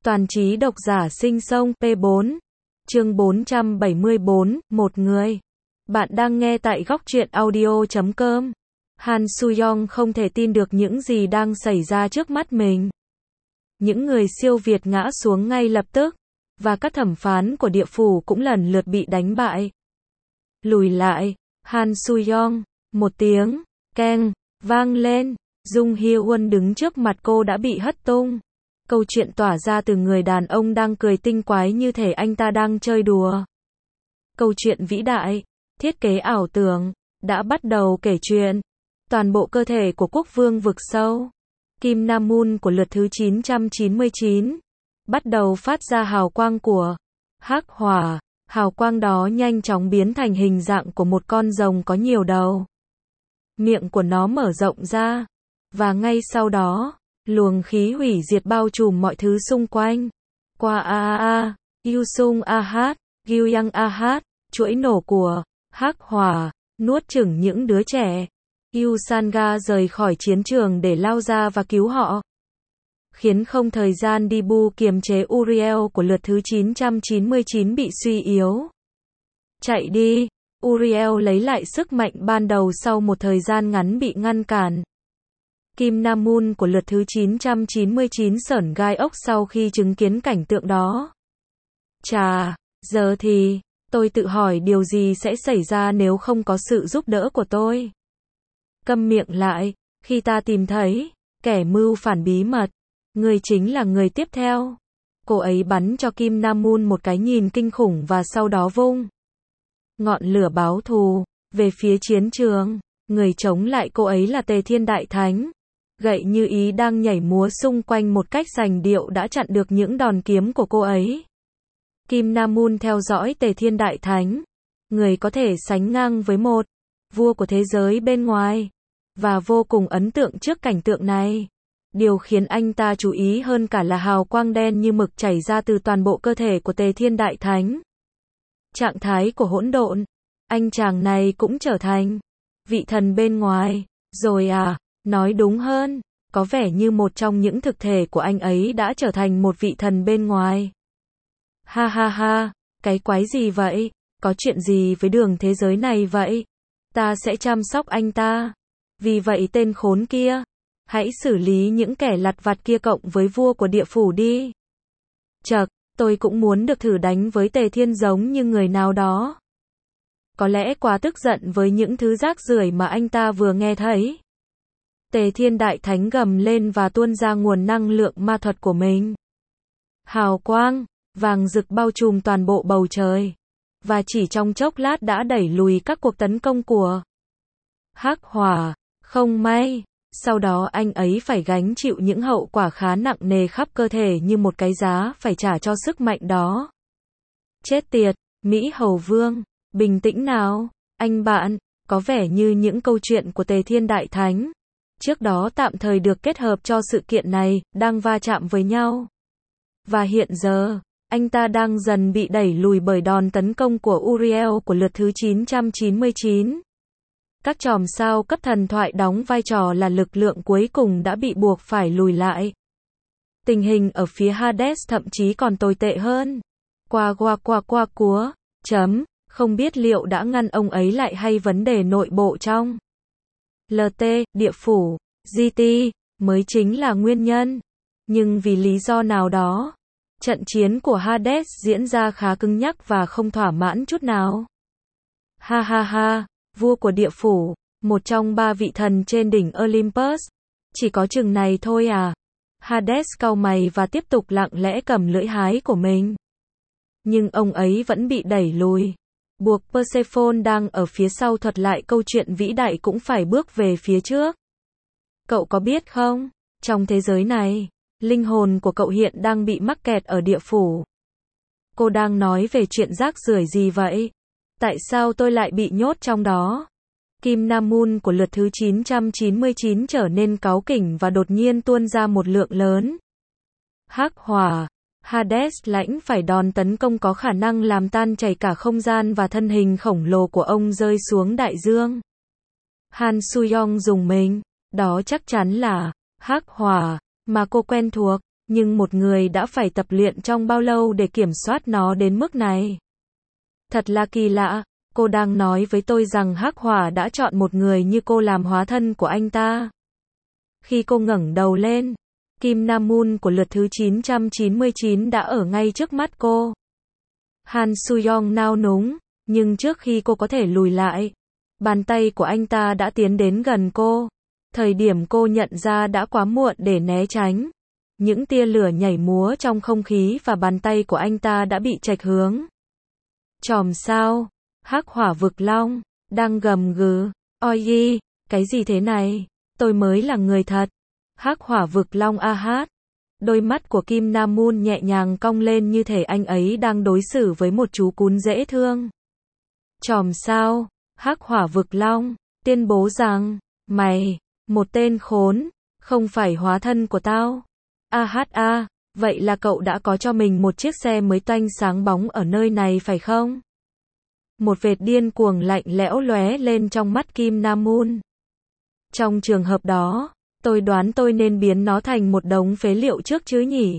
Toàn trí độc giả sinh sông P4. Chương 474, một người. Bạn đang nghe tại góc truyện audio.com. Han Soo-young không thể tin được những gì đang xảy ra trước mắt mình. Những người siêu việt ngã xuống ngay lập tức, và các thẩm phán của địa phủ cũng lần lượt bị đánh bại. Lùi lại, Han Soo-young, một tiếng, keng, vang lên, Jung Hye-won đứng trước mặt cô đã bị hất tung. Câu chuyện tỏa ra từ người đàn ông đang cười tinh quái như thể anh ta đang chơi đùa. Câu chuyện vĩ đại, thiết kế ảo tưởng, đã bắt đầu kể chuyện. Toàn bộ cơ thể của quốc vương vực sâu, Kim Nam Moon của lượt thứ 999, bắt đầu phát ra hào quang của hắc hỏa. Hào quang đó nhanh chóng biến thành hình dạng của một con rồng có nhiều đầu. Miệng của nó mở rộng ra, và ngay sau đó, luồng khí hủy diệt bao trùm mọi thứ xung quanh. Qua Yusung Ahat, Gyuyang Ahat, chuỗi nổ của hắc hỏa, nuốt chửng những đứa trẻ. Yusanga rời khỏi chiến trường để lao ra và cứu họ, khiến không thời gian đi bu kiềm chế Uriel của lượt thứ 999 bị suy yếu. Chạy đi, Uriel lấy lại sức mạnh ban đầu sau một thời gian ngắn bị ngăn cản. Kim Nam Moon của lượt thứ 999 sởn gai ốc sau khi chứng kiến cảnh tượng đó. Chà, giờ thì, tôi tự hỏi điều gì sẽ xảy ra nếu không có sự giúp đỡ của tôi. Câm miệng lại, khi ta tìm thấy kẻ mưu phản bí mật, người chính là người tiếp theo. Cô ấy bắn cho Kim Nam Moon một cái nhìn kinh khủng và sau đó vung ngọn lửa báo thù về phía chiến trường. Người chống lại cô ấy là Tề Thiên Đại Thánh. Gậy như ý đang nhảy múa xung quanh một cách sành điệu đã chặn được những đòn kiếm của cô ấy. Kim Nam Moon theo dõi Tề Thiên Đại Thánh, người có thể sánh ngang với một vua của thế giới bên ngoài, và vô cùng ấn tượng trước cảnh tượng này. Điều khiến anh ta chú ý hơn cả là hào quang đen như mực chảy ra từ toàn bộ cơ thể của Tề Thiên Đại Thánh. Trạng thái của hỗn độn. Anh chàng này cũng trở thành vị thần bên ngoài, rồi à, nói đúng hơn, có vẻ như một trong những thực thể của anh ấy đã trở thành một vị thần bên ngoài. Ha ha ha, cái quái gì vậy? Có chuyện gì với đường thế giới này vậy? Ta sẽ chăm sóc anh ta. Vì vậy tên khốn kia, hãy xử lý những kẻ lặt vặt kia cộng với vua của địa phủ đi. Chậc, tôi cũng muốn được thử đánh với Tề Thiên giống như người nào đó. Có lẽ quá tức giận với những thứ rác rưởi mà anh ta vừa nghe thấy. Tề Thiên Đại Thánh gầm lên và tuôn ra nguồn năng lượng ma thuật của mình. Hào quang vàng rực bao trùm toàn bộ bầu trời, và chỉ trong chốc lát đã đẩy lùi các cuộc tấn công của hắc hỏa. Không may, sau đó anh ấy phải gánh chịu những hậu quả khá nặng nề khắp cơ thể như một cái giá phải trả cho sức mạnh đó. Chết tiệt, Mỹ Hầu Vương, bình tĩnh nào, anh bạn, có vẻ như những câu chuyện của Tề Thiên Đại Thánh trước đó tạm thời được kết hợp cho sự kiện này, đang va chạm với nhau. Và hiện giờ, anh ta đang dần bị đẩy lùi bởi đòn tấn công của Uriel của lượt thứ 999. Các chòm sao cấp thần thoại đóng vai trò là lực lượng cuối cùng đã bị buộc phải lùi lại. Tình hình ở phía Hades thậm chí còn tồi tệ hơn. Không biết liệu đã ngăn ông ấy lại hay vấn đề nội bộ trong LT, địa phủ, GT, mới chính là nguyên nhân. Nhưng vì lý do nào đó, trận chiến của Hades diễn ra khá cứng nhắc và không thỏa mãn chút nào. Ha ha ha, vua của địa phủ, một trong ba vị thần trên đỉnh Olympus, chỉ có chừng này thôi à? Hades cau mày và tiếp tục lặng lẽ cầm lưỡi hái của mình. Nhưng ông ấy vẫn bị đẩy lùi. Buộc Persephone đang ở phía sau thuật lại câu chuyện vĩ đại cũng phải bước về phía trước. Cậu có biết không, trong thế giới này, linh hồn của cậu hiện đang bị mắc kẹt ở địa phủ. Cô đang nói về chuyện rác rưởi gì vậy? Tại sao tôi lại bị nhốt trong đó? Kim Nam Moon của lượt thứ 999 trở nên cáu kỉnh và đột nhiên tuôn ra một lượng lớn hắc hỏa. Hades lãnh phải đòn tấn công có khả năng làm tan chảy cả không gian và thân hình khổng lồ của ông rơi xuống đại dương. Han Soo-young dùng mình, đó chắc chắn là hắc hỏa mà cô quen thuộc. Nhưng một người đã phải tập luyện trong bao lâu để kiểm soát nó đến mức này? Thật là kỳ lạ, cô đang nói với tôi rằng Hắc Hỏa đã chọn một người như cô làm hóa thân của anh ta. Khi cô ngẩng đầu lên, Kim Nam Moon của lượt thứ 999 đã ở ngay trước mắt cô. Han Soo-young nao núng, nhưng trước khi cô có thể lùi lại, bàn tay của anh ta đã tiến đến gần cô. Thời điểm cô nhận ra đã quá muộn để né tránh. Những tia lửa nhảy múa trong không khí và bàn tay của anh ta đã bị chệch hướng. Chòm sao? Hắc Hỏa Vực Long đang gầm gừ. Oi yi, cái gì thế này? Tôi mới là người thật. Hắc Hỏa Vực Long a hát. Đôi mắt của Kim Nam Moon nhẹ nhàng cong lên như thể anh ấy đang đối xử với một chú cún dễ thương. Chòm sao? Hắc Hỏa Vực Long tuyên bố rằng, mày, một tên khốn, không phải hóa thân của tao. A, vậy là cậu đã có cho mình một chiếc xe mới toanh sáng bóng ở nơi này phải không? Một vệt điên cuồng lạnh lẽo lóe lên trong mắt Kim Nam Moon. Trong trường hợp đó, tôi đoán tôi nên biến nó thành một đống phế liệu trước chứ nhỉ?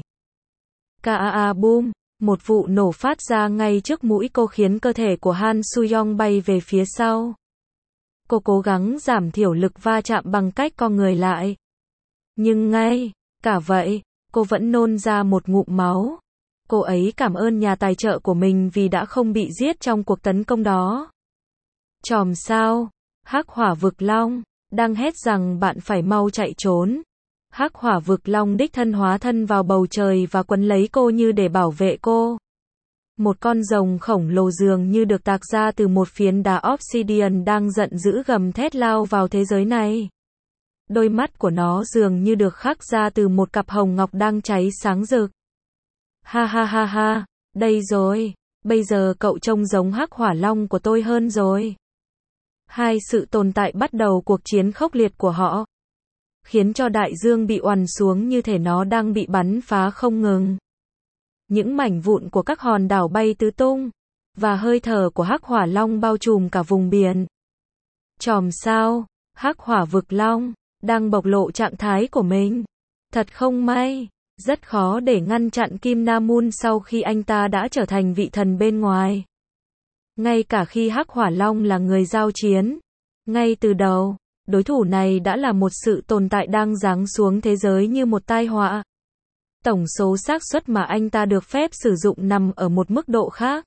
Kaa boom, một vụ nổ phát ra ngay trước mũi cô khiến cơ thể của Han Soo-young bay về phía sau. Cô cố gắng giảm thiểu lực va chạm bằng cách co người lại. Nhưng ngay cả vậy, cô vẫn nôn ra một ngụm máu. Cô ấy cảm ơn nhà tài trợ của mình vì đã không bị giết trong cuộc tấn công đó. Chòm sao? Hắc Hỏa Vực Long đang hét rằng bạn phải mau chạy trốn. Hắc Hỏa Vực Long đích thân hóa thân vào bầu trời và quấn lấy cô như để bảo vệ cô. Một con rồng khổng lồ dường như được tạc ra từ một phiến đá obsidian đang giận dữ gầm thét lao vào thế giới này. Đôi mắt của nó dường như được khắc ra từ một cặp hồng ngọc đang cháy sáng rực. Ha, đây rồi, bây giờ cậu trông giống Hắc Hỏa Long của tôi hơn rồi. Hai sự tồn tại bắt đầu cuộc chiến khốc liệt của họ, khiến cho đại dương bị oằn xuống như thể nó đang bị bắn phá không ngừng. Những mảnh vụn của các hòn đảo bay tứ tung, và hơi thở của Hắc Hỏa Long bao trùm cả vùng biển. Chòm sao? Hắc Hỏa Vực Long đang bộc lộ trạng thái của mình. Thật không may, rất khó để ngăn chặn Kim Nam Moon sau khi anh ta đã trở thành vị thần bên ngoài. Ngay cả khi Hắc Hỏa Long là người giao chiến, ngay từ đầu, đối thủ này đã là một sự tồn tại đang giáng xuống thế giới như một tai họa. Tổng số xác suất mà anh ta được phép sử dụng nằm ở một mức độ khác.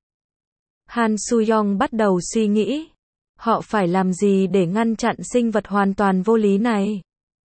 Han Soo-young bắt đầu suy nghĩ, họ phải làm gì để ngăn chặn sinh vật hoàn toàn vô lý này?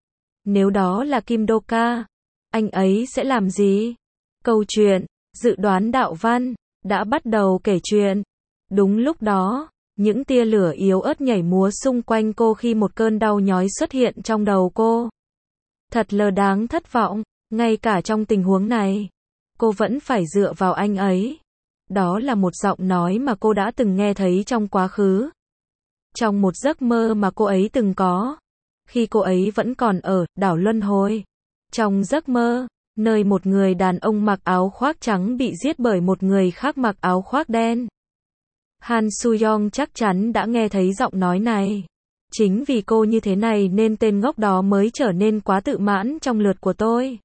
Nếu đó là Kim Do-ka, anh ấy sẽ làm gì? Câu chuyện, dự đoán đạo văn, đã bắt đầu kể chuyện. Đúng lúc đó, những tia lửa yếu ớt nhảy múa xung quanh cô khi một cơn đau nhói xuất hiện trong đầu cô. Thật là đáng thất vọng, ngay cả trong tình huống này, cô vẫn phải dựa vào anh ấy. Đó là một giọng nói mà cô đã từng nghe thấy trong quá khứ. Trong một giấc mơ mà cô ấy từng có, khi cô ấy vẫn còn ở đảo Luân Hồi. Trong giấc mơ, nơi một người đàn ông mặc áo khoác trắng bị giết bởi một người khác mặc áo khoác đen. Han Soo-young chắc chắn đã nghe thấy giọng nói này. Chính vì cô như thế này nên tên ngốc đó mới trở nên quá tự mãn trong lượt của tôi.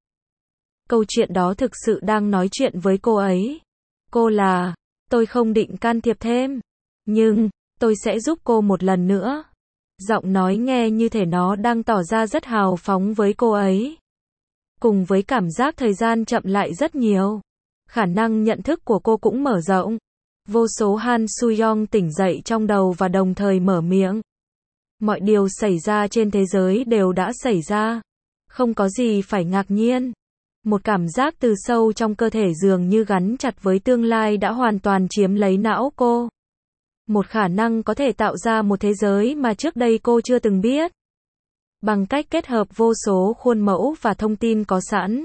Câu chuyện đó thực sự đang nói chuyện với cô ấy. Cô là, tôi không định can thiệp thêm, nhưng tôi sẽ giúp cô một lần nữa. Giọng nói nghe như thể nó đang tỏ ra rất hào phóng với cô ấy. Cùng với cảm giác thời gian chậm lại rất nhiều, khả năng nhận thức của cô cũng mở rộng. Vô số Han Soo-young tỉnh dậy trong đầu và đồng thời mở miệng. Mọi điều xảy ra trên thế giới đều đã xảy ra. Không có gì phải ngạc nhiên. Một cảm giác từ sâu trong cơ thể dường như gắn chặt với tương lai đã hoàn toàn chiếm lấy não cô. Một khả năng có thể tạo ra một thế giới mà trước đây cô chưa từng biết. Bằng cách kết hợp vô số khuôn mẫu và thông tin có sẵn,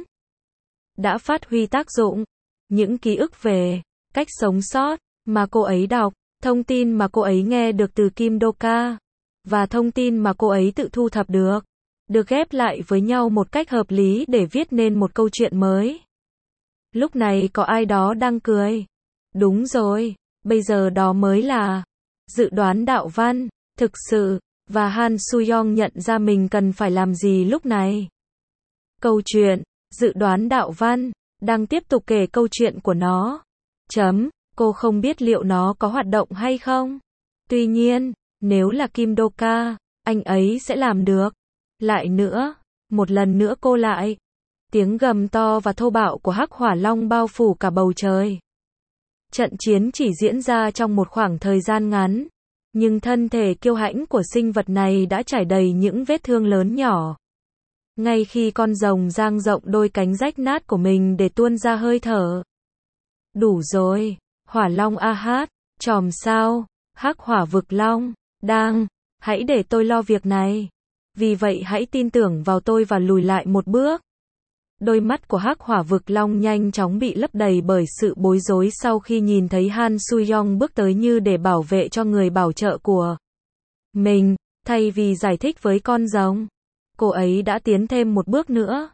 đã phát huy tác dụng. Những ký ức về cách sống sót mà cô ấy đọc, thông tin mà cô ấy nghe được từ Kim Do-ka, và thông tin mà cô ấy tự thu thập được ghép lại với nhau một cách hợp lý để viết nên một câu chuyện mới. Lúc này có ai đó đang cười. Đúng rồi, bây giờ đó mới là dự đoán đạo văn, thực sự, và Han Soo-young nhận ra mình cần phải làm gì lúc này. Câu chuyện, Dự đoán đạo văn, đang tiếp tục kể câu chuyện của nó. Cô không biết liệu nó có hoạt động hay không. Tuy nhiên, nếu là Kim Doka, anh ấy sẽ làm được. Lại nữa, một lần nữa cô lại. Tiếng gầm to và thô bạo của hắc hỏa long bao phủ cả bầu trời. Trận chiến chỉ diễn ra trong một khoảng thời gian ngắn, nhưng thân thể kiêu hãnh của sinh vật này đã trải đầy những vết thương lớn nhỏ. Ngay khi con rồng dang rộng đôi cánh rách nát của mình để tuôn ra hơi thở. Đủ rồi, hỏa long a hát, chòm sao, hắc hỏa vực long, hãy để tôi lo việc này. Vì vậy hãy tin tưởng vào tôi và lùi lại một bước. Đôi mắt của hắc hỏa vực long nhanh chóng bị lấp đầy bởi sự bối rối sau khi nhìn thấy Han Soo-young bước tới như để bảo vệ cho người bảo trợ của mình, thay vì giải thích với con rồng. Cô ấy đã tiến thêm một bước nữa.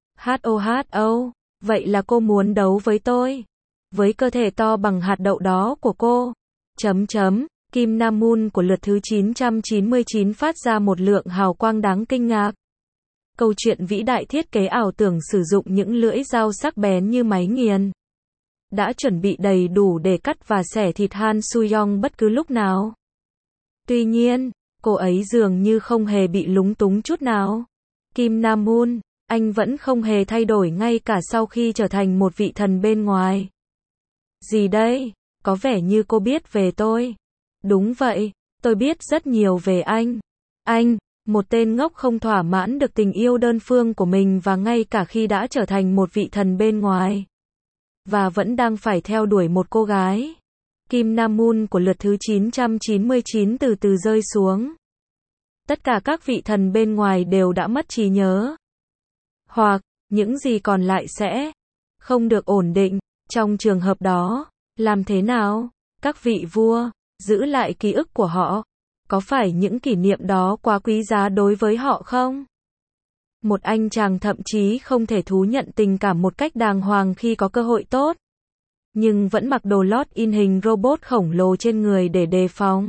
Vậy là cô muốn đấu với tôi? Với cơ thể to bằng hạt đậu đó của cô. Kim Nam Moon của lượt thứ 999 phát ra một lượng hào quang đáng kinh ngạc. Câu chuyện vĩ đại thiết kế ảo tưởng sử dụng những lưỡi dao sắc bén như máy nghiền. Đã chuẩn bị đầy đủ để cắt và xẻ thịt Han Soo-young bất cứ lúc nào. Tuy nhiên, cô ấy dường như không hề bị lúng túng chút nào. Kim Nam Moon, anh vẫn không hề thay đổi ngay cả sau khi trở thành một vị thần bên ngoài. Gì đây? Có vẻ như cô biết về tôi. Đúng vậy, tôi biết rất nhiều về anh. Anh, một tên ngốc không thỏa mãn được tình yêu đơn phương của mình và ngay cả khi đã trở thành một vị thần bên ngoài. Và vẫn đang phải theo đuổi một cô gái. Kim Nam Moon của lượt thứ 999 từ từ rơi xuống. Tất cả các vị thần bên ngoài đều đã mất trí nhớ. Hoặc, những gì còn lại sẽ không được ổn định. Trong trường hợp đó, làm thế nào? Các vị vua, giữ lại ký ức của họ. Có phải những kỷ niệm đó quá quý giá đối với họ không? Một anh chàng thậm chí không thể thú nhận tình cảm một cách đàng hoàng khi có cơ hội tốt. Nhưng vẫn mặc đồ lót in hình robot khổng lồ trên người để đề phòng.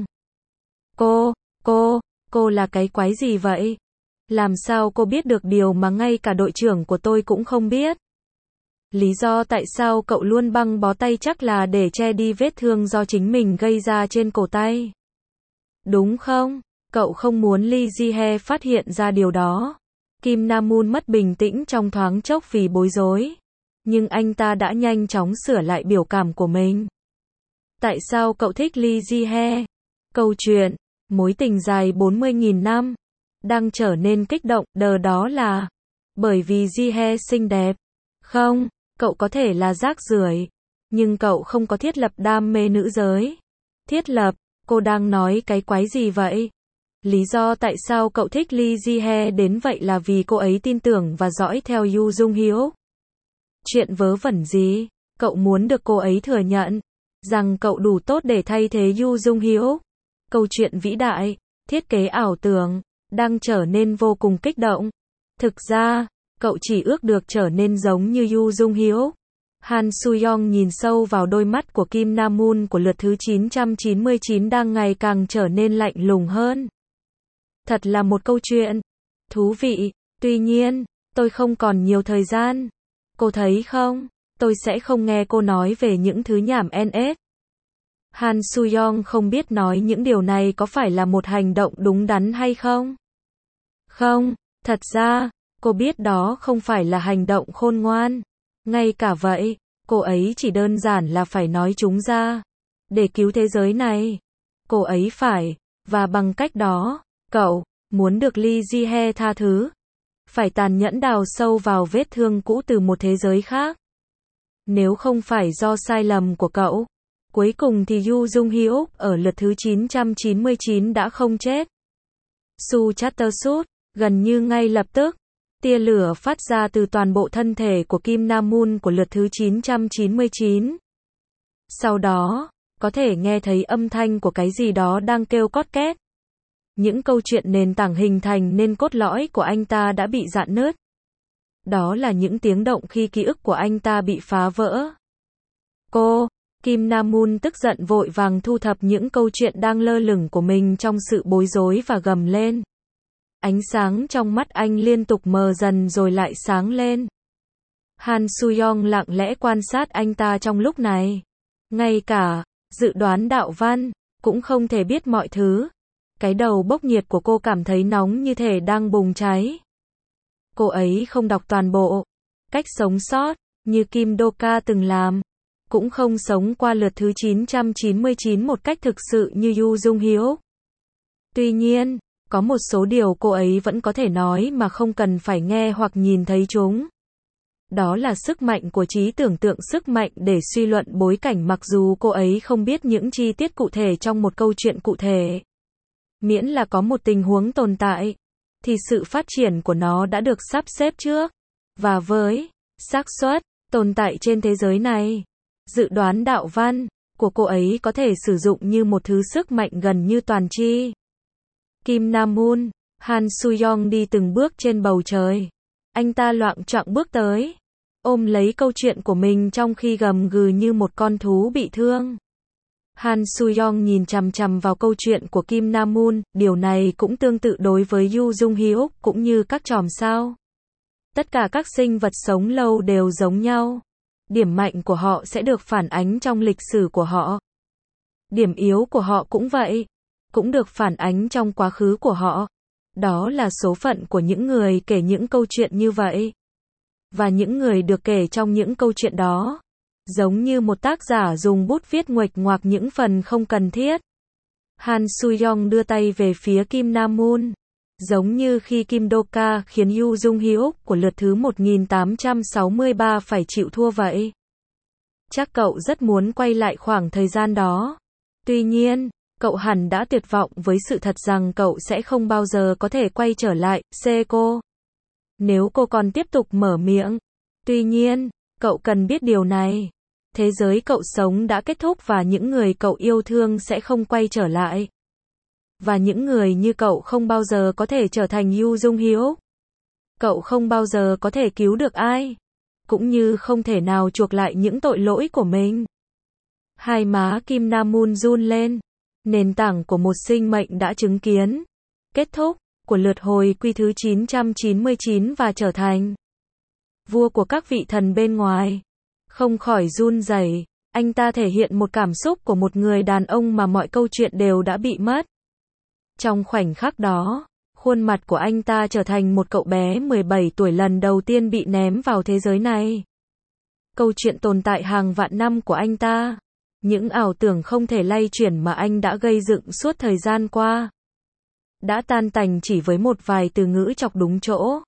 Cô là cái quái gì vậy? Làm sao cô biết được điều mà ngay cả đội trưởng của tôi cũng không biết? Lý do tại sao cậu luôn băng bó tay chắc là để che đi vết thương do chính mình gây ra trên cổ tay. Đúng không? Cậu không muốn Lee Ji-hye phát hiện ra điều đó. Kim Nam Moon mất bình tĩnh trong thoáng chốc vì bối rối. Nhưng anh ta đã nhanh chóng sửa lại biểu cảm của mình. Tại sao cậu thích Lee Ji-hye? Câu chuyện, mối tình dài 40.000 năm, đang trở nên kích động, đó là bởi vì Ji-hye xinh đẹp. Không, cậu có thể là rác rưởi, nhưng cậu không có thiết lập đam mê nữ giới. Thiết lập, cô đang nói cái quái gì vậy? Lý do tại sao cậu thích Lee Ji-hye đến vậy là vì cô ấy tin tưởng và dõi theo Yoo Jung-hyuk. Chuyện vớ vẩn gì? Cậu muốn được cô ấy thừa nhận rằng cậu đủ tốt để thay thế Yoo Jung-hyuk. Câu chuyện vĩ đại, thiết kế ảo tưởng, đang trở nên vô cùng kích động. Thực ra, cậu chỉ ước được trở nên giống như Yoo Jung-hyuk. Han Soo-young nhìn sâu vào đôi mắt của Kim Nam Moon của lượt thứ 999 đang ngày càng trở nên lạnh lùng hơn. Thật là một câu chuyện thú vị, tuy nhiên, tôi không còn nhiều thời gian. Cô thấy không, tôi sẽ không nghe cô nói về những thứ nhảm NS. Han Soo-young không biết nói những điều này có phải là một hành động đúng đắn hay không. Không, thật ra, cô biết đó không phải là hành động khôn ngoan. Ngay cả vậy, cô ấy chỉ đơn giản là phải nói chúng ra. Để cứu thế giới này. Cô ấy phải, và bằng cách đó, cậu, muốn được Lee Ji-hye tha thứ. Phải tàn nhẫn đào sâu vào vết thương cũ từ một thế giới khác. Nếu không phải do sai lầm của cậu, cuối cùng thì Yoo Jung-hyuk ở lượt thứ 999 đã không chết. Su Chattersut, gần như ngay lập tức, tia lửa phát ra từ toàn bộ thân thể của Kim Nam Moon của lượt thứ 999. Sau đó, có thể nghe thấy âm thanh của cái gì đó đang kêu cót két. Những câu chuyện nền tảng hình thành nên cốt lõi của anh ta đã bị rạn nứt. Đó là những tiếng động khi ký ức của anh ta bị phá vỡ. Kim Nam Moon tức giận vội vàng thu thập những câu chuyện đang lơ lửng của mình trong sự bối rối và gầm lên. Ánh sáng trong mắt anh liên tục mờ dần rồi lại sáng lên. Han Soo-young lặng lẽ quan sát anh ta trong lúc này. Ngay cả dự đoán đạo văn cũng không thể biết mọi thứ. Cái đầu bốc nhiệt của cô cảm thấy nóng như thể đang bùng cháy. Cô ấy không đọc toàn bộ cách sống sót như Kim Do-ka từng làm, cũng không sống qua lượt thứ 999 một cách thực sự như Yoo Jung-hyuk. Tuy nhiên, có một số điều cô ấy vẫn có thể nói mà không cần phải nghe hoặc nhìn thấy chúng. Đó là sức mạnh của trí tưởng tượng, sức mạnh để suy luận bối cảnh mặc dù cô ấy không biết những chi tiết cụ thể trong một câu chuyện cụ thể. Miễn là có một tình huống tồn tại, thì sự phát triển của nó đã được sắp xếp trước. Và với xác suất tồn tại trên thế giới này, dự đoán đạo văn của cô ấy có thể sử dụng như một thứ sức mạnh gần như toàn tri. Kim Nam-moon, Han Soo-young đi từng bước trên bầu trời. Anh ta loạng choạng bước tới, ôm lấy câu chuyện của mình trong khi gầm gừ như một con thú bị thương. Han Soo-young nhìn chằm chằm vào câu chuyện của Kim Nam-moon, điều này cũng tương tự đối với Yoo Jung-hyuk cũng như các chòm sao. Tất cả các sinh vật sống lâu đều giống nhau. Điểm mạnh của họ sẽ được phản ánh trong lịch sử của họ. Điểm yếu của họ cũng vậy, cũng được phản ánh trong quá khứ của họ. Đó là số phận của những người kể những câu chuyện như vậy. Và những người được kể trong những câu chuyện đó, giống như một tác giả dùng bút viết nguệch ngoạc những phần không cần thiết. Han Soo-young đưa tay về phía Kim Nam-moon, giống như khi Kim Do-ka khiến Yoo Jung-hyuk của lượt thứ 1863 phải chịu thua vậy. Chắc cậu rất muốn quay lại khoảng thời gian đó. Tuy nhiên, cậu hẳn đã tuyệt vọng với sự thật rằng cậu sẽ không bao giờ có thể quay trở lại, Seiko. Nếu cô còn tiếp tục mở miệng. Tuy nhiên, cậu cần biết điều này. Thế giới cậu sống đã kết thúc và những người cậu yêu thương sẽ không quay trở lại. Và những người như cậu không bao giờ có thể trở thành Yoo Jung-hyuk. Cậu không bao giờ có thể cứu được ai. Cũng như không thể nào chuộc lại những tội lỗi của mình. Hai má Kim Nam-moon run lên. Nền tảng của một sinh mệnh đã chứng kiến kết thúc của lượt hồi quy thứ 999 và trở thành vua của các vị thần bên ngoài. Không khỏi run rẩy, anh ta thể hiện một cảm xúc của một người đàn ông mà mọi câu chuyện đều đã bị mất. Trong khoảnh khắc đó, khuôn mặt của anh ta trở thành một cậu bé 17 tuổi lần đầu tiên bị ném vào thế giới này. Câu chuyện tồn tại hàng vạn năm của anh ta, những ảo tưởng không thể lay chuyển mà anh đã gây dựng suốt thời gian qua, đã tan tành chỉ với một vài từ ngữ chọc đúng chỗ.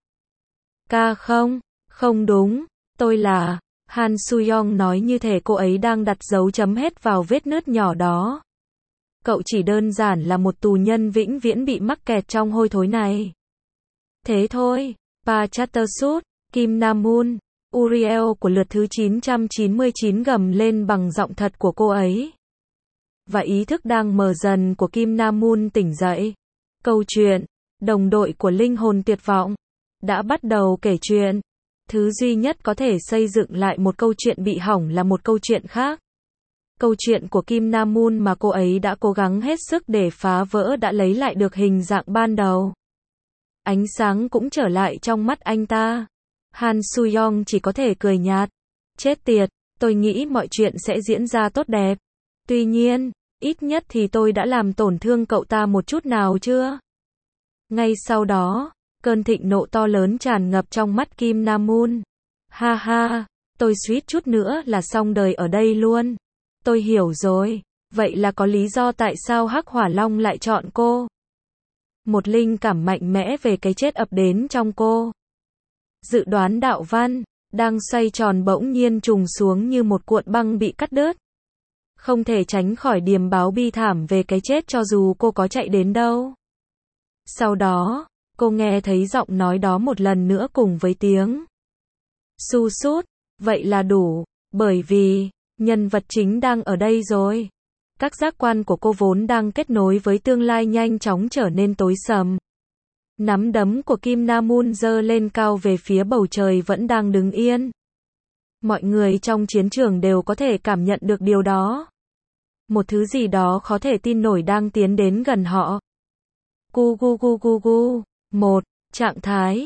Không đúng, tôi là... Han Soo-young nói như thể cô ấy đang đặt dấu chấm hết vào vết nứt nhỏ đó. Cậu chỉ đơn giản là một tù nhân vĩnh viễn bị mắc kẹt trong hôi thối này. Thế thôi, Pa Chattersut, Kim Nam-moon, Uriel của lượt thứ 999 gầm lên bằng giọng thật của cô ấy. Và ý thức đang mờ dần của Kim Nam-moon tỉnh dậy. Câu chuyện, đồng đội của linh hồn tuyệt vọng, đã bắt đầu kể chuyện. Thứ duy nhất có thể xây dựng lại một câu chuyện bị hỏng là một câu chuyện khác. Câu chuyện của Kim Nam-moon mà cô ấy đã cố gắng hết sức để phá vỡ đã lấy lại được hình dạng ban đầu. Ánh sáng cũng trở lại trong mắt anh ta. Han Soo-young chỉ có thể cười nhạt. Chết tiệt, tôi nghĩ mọi chuyện sẽ diễn ra tốt đẹp. Tuy nhiên, ít nhất thì tôi đã làm tổn thương cậu ta một chút nào chưa? Ngay sau đó, cơn thịnh nộ to lớn tràn ngập trong mắt Kim Nam-moon. Ha ha, tôi suýt chút nữa là xong đời ở đây luôn. Tôi hiểu rồi, vậy là có lý do tại sao Hắc Hỏa Long lại chọn cô. Một linh cảm mạnh mẽ về cái chết ập đến trong cô. Dự đoán đạo văn, đang xoay tròn bỗng nhiên trùng xuống như một cuộn băng bị cắt đứt. Không thể tránh khỏi điềm báo bi thảm về cái chết cho dù cô có chạy đến đâu. Sau đó, cô nghe thấy giọng nói đó một lần nữa cùng với tiếng su sút, vậy là đủ, bởi vì, nhân vật chính đang ở đây rồi. Các giác quan của cô vốn đang kết nối với tương lai nhanh chóng trở nên tối sầm. Nắm đấm của Kim Nam-moon giơ lên cao về phía bầu trời vẫn đang đứng yên. Mọi người trong chiến trường đều có thể cảm nhận được điều đó. Một thứ gì đó khó thể tin nổi đang tiến đến gần họ. Gu gu gu gu gu. 1. Trạng thái.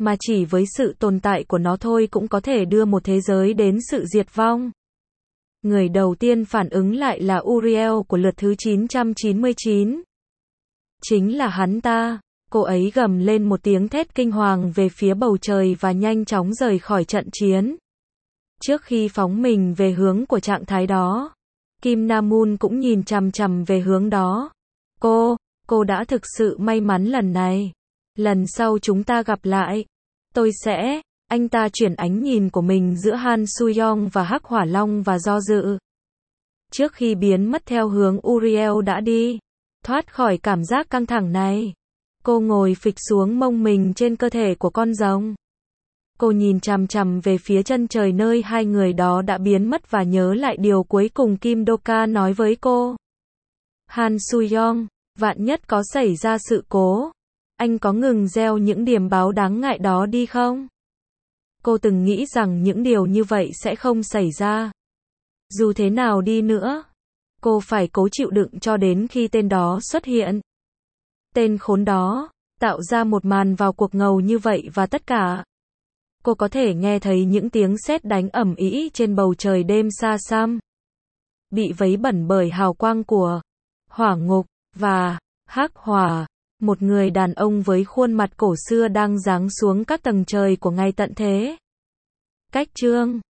mà chỉ với sự tồn tại của nó thôi cũng có thể đưa một thế giới đến sự diệt vong. Người đầu tiên phản ứng lại là Uriel của lượt thứ 999. Chính là hắn ta. Cô ấy gầm lên một tiếng thét kinh hoàng về phía bầu trời và nhanh chóng rời khỏi trận chiến. Trước khi phóng mình về hướng của trạng thái đó, Kim Namun cũng nhìn chằm chằm về hướng đó. Cô đã thực sự may mắn lần này. Lần sau chúng ta gặp lại, tôi sẽ... Anh ta chuyển ánh nhìn của mình giữa Han Soo-young và Hắc Hỏa Long và do dự. Trước khi biến mất theo hướng Uriel đã đi, thoát khỏi cảm giác căng thẳng này, cô ngồi phịch xuống mông mình trên cơ thể của con rồng. Cô nhìn chằm chằm về phía chân trời nơi hai người đó đã biến mất và nhớ lại điều cuối cùng Kim Do-ka nói với cô. Han Soo-young, vạn nhất có xảy ra sự cố, anh có ngừng gieo những điềm báo đáng ngại đó đi không? Cô từng nghĩ rằng những điều như vậy sẽ không xảy ra. Dù thế nào đi nữa, cô phải cố chịu đựng cho đến khi tên đó xuất hiện. Tên khốn đó, tạo ra một màn vào cuộc ngầu như vậy và tất cả. Cô có thể nghe thấy những tiếng sét đánh ầm ĩ trên bầu trời đêm xa xăm. Bị vấy bẩn bởi hào quang của hỏa ngục và hắc hỏa. Một người đàn ông với khuôn mặt cổ xưa đang giáng xuống các tầng trời của ngày tận thế. Cách chương